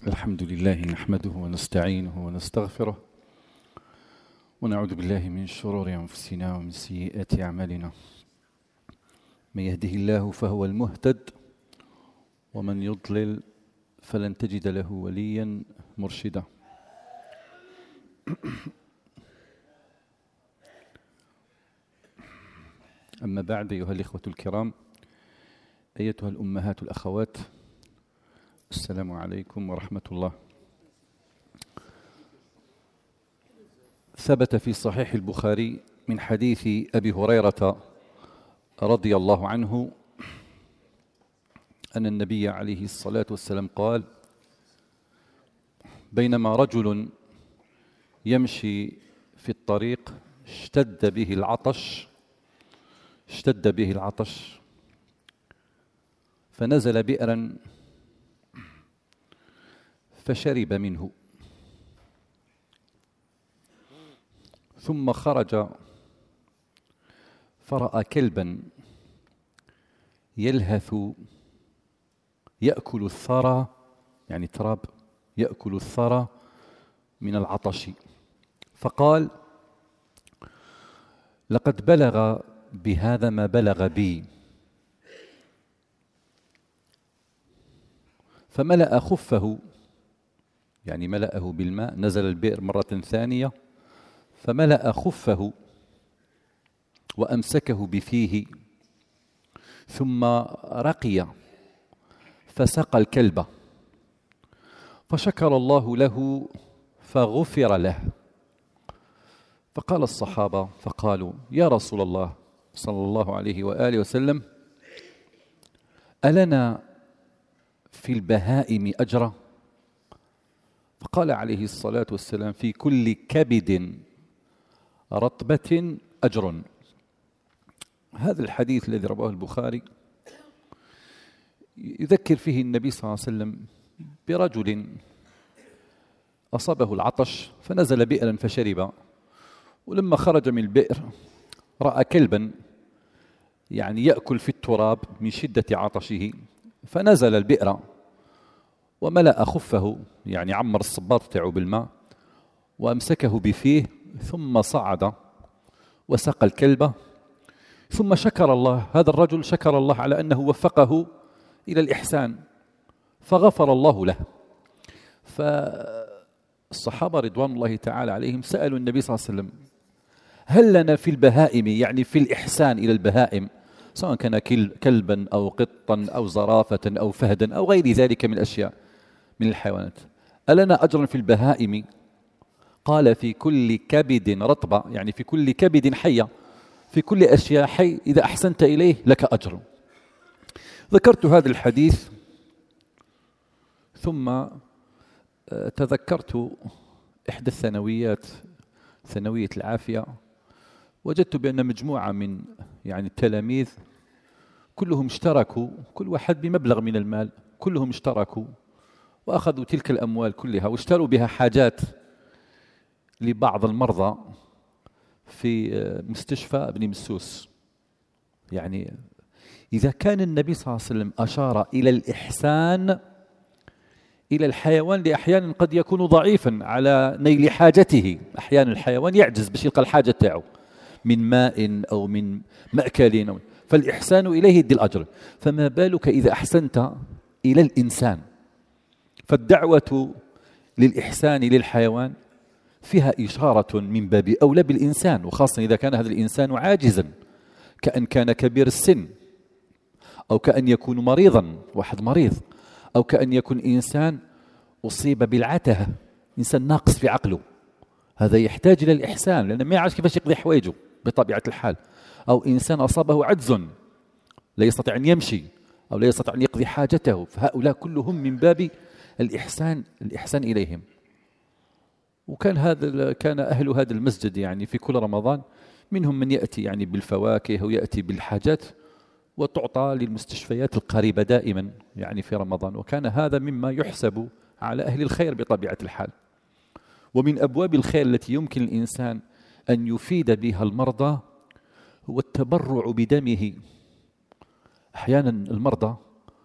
الحمد لله نحمده ونستعينه ونستغفره ونعوذ بالله من شرور أنفسنا ومن سيئات أعمالنا. من يهده الله فهو المهتد ومن يضلل فلن تجد له وليا مرشدا. أما بعد، أيها الإخوة الكرام، أيتها الأمهات الأخوات، السلام عليكم ورحمة الله. ثبت في صحيح البخاري من حديث أبي هريرة رضي الله عنه أن النبي عليه الصلاة والسلام قال: بينما رجل يمشي في الطريق اشتد به العطش فنزل بئرا فشرب منه، ثم خرج فرأى كلبا يلهث يأكل الثرى، يعني تراب، يأكل الثرى من العطش، فقال: لقد بلغ بهذا ما بلغ بي. فملأ خفه، يعني ملأه بالماء، نزل البئر مرة ثانية فملأ خفه وأمسكه بفيه، ثم رقي فسقى الكلب، فشكر الله له فغفر له. فقال الصحابة فقالوا: يا رسول الله صلى الله عليه وآله وسلم، ألنا في البهائم أجرا؟ فقال عليه الصلاة والسلام: في كل كبد رطبة أجر. هذا الحديث الذي رواه البخاري يذكر فيه النبي صلى الله عليه وسلم برجل أصابه العطش فنزل بئرا فشرب، ولما خرج من البئر رأى كلبا يعني يأكل في التراب من شدة عطشه، فنزل البئر وملأ خفه، يعني عمر الصباط تاعه بالماء، وأمسكه بفيه، ثم صعد وسقى الكلب، ثم شكر الله. هذا الرجل شكر الله على أنه وفقه إلى الإحسان فغفر الله له. فالصحابة رضوان الله تعالى عليهم سألوا النبي صلى الله عليه وسلم: هل لنا في البهائم، يعني في الإحسان إلى البهائم، سواء كان كلبا أو قطا أو زرافة أو فهدا أو غير ذلك من الأشياء من الحيوانات، ألنا أجر في البهائم؟ قال: في كل كبد رطبة، يعني في كل كبد حية، في كل أشياء حي إذا أحسنت إليه لك أجر. ذكرت هذا الحديث ثم تذكرت إحدى الثانويات، ثانوية العافية، وجدت بأن مجموعة من التلاميذ كلهم اشتركوا، كل واحد بمبلغ من المال، كلهم اشتركوا وأخذوا تلك الأموال كلها واشتروا بها حاجات لبعض المرضى في مستشفى ابن مسوس. يعني إذا كان النبي صلى الله عليه وسلم أشار إلى الإحسان إلى الحيوان لأحيان قد يكون ضعيفا على نيل حاجته، أحيانا الحيوان يعجز باش يلقى الحاجة تاعه من ماء أو من مأكل، فالإحسان إليه يدي الأجر، فما بالك إذا أحسنت إلى الإنسان؟ فالدعوة للإحسان للحيوان فيها إشارة من باب أولى بالإنسان، وخاصة إذا كان هذا الإنسان عاجزا، كأن كان كبير السن، أو كأن يكون مريضا، واحد مريض، أو كأن يكون إنسان أصيب بالعته، إنسان ناقص في عقله، هذا يحتاج إلى الإحسان لأنه ما يعرف كيفاش يقضي حوائجه بطبيعة الحال. أو إنسان أصابه عجز لا يستطيع أن يمشي أو لا يستطيع أن يقضي حاجته، فهؤلاء كلهم من باب الإحسان إليهم. وكان كان أهل هذا المسجد في كل رمضان منهم من يأتي بالفواكه ويأتي بالحاجات وتعطى للمستشفيات القريبة دائما في رمضان، وكان هذا مما يحسب على أهل الخير بطبيعة الحال. ومن أبواب الخير التي يمكن الإنسان أن يفيد بها المرضى هو التبرع بدمه. أحيانا المرضى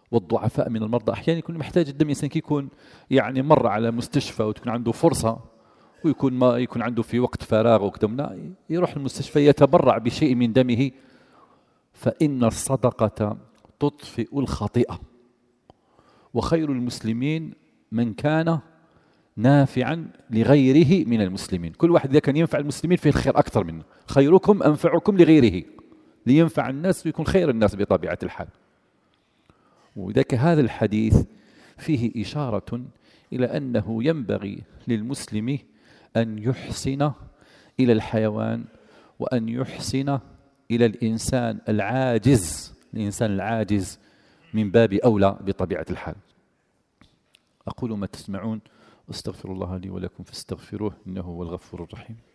والضعفاء من المرضى. أحيانا يكون محتاج الدم، إنسان يكون يعني مر على مستشفى وتكون عنده فرصة ويكون ما يكون عنده في وقت فراغ وكذا يروح المستشفى يتبرع بشيء من دمه، فإن الصدقة تطفئ الخطيئة. وخير المسلمين من كان نافعا لغيره من المسلمين. كل واحد إذا كان ينفع المسلمين فيه الخير أكثر منه. خيركم أنفعكم لغيره، لينفع الناس ويكون خير الناس بطبيعة الحال. وذاك هذا الحديث فيه إشارة إلى أنه ينبغي للمسلم أن يحسن إلى الحيوان، وأن يحسن إلى الإنسان العاجز. الإنسان العاجز من باب أولى بطبيعة الحال. أقول ما تسمعون، أستغفر الله لي ولكم فاستغفروه إنه هو الغفور الرحيم.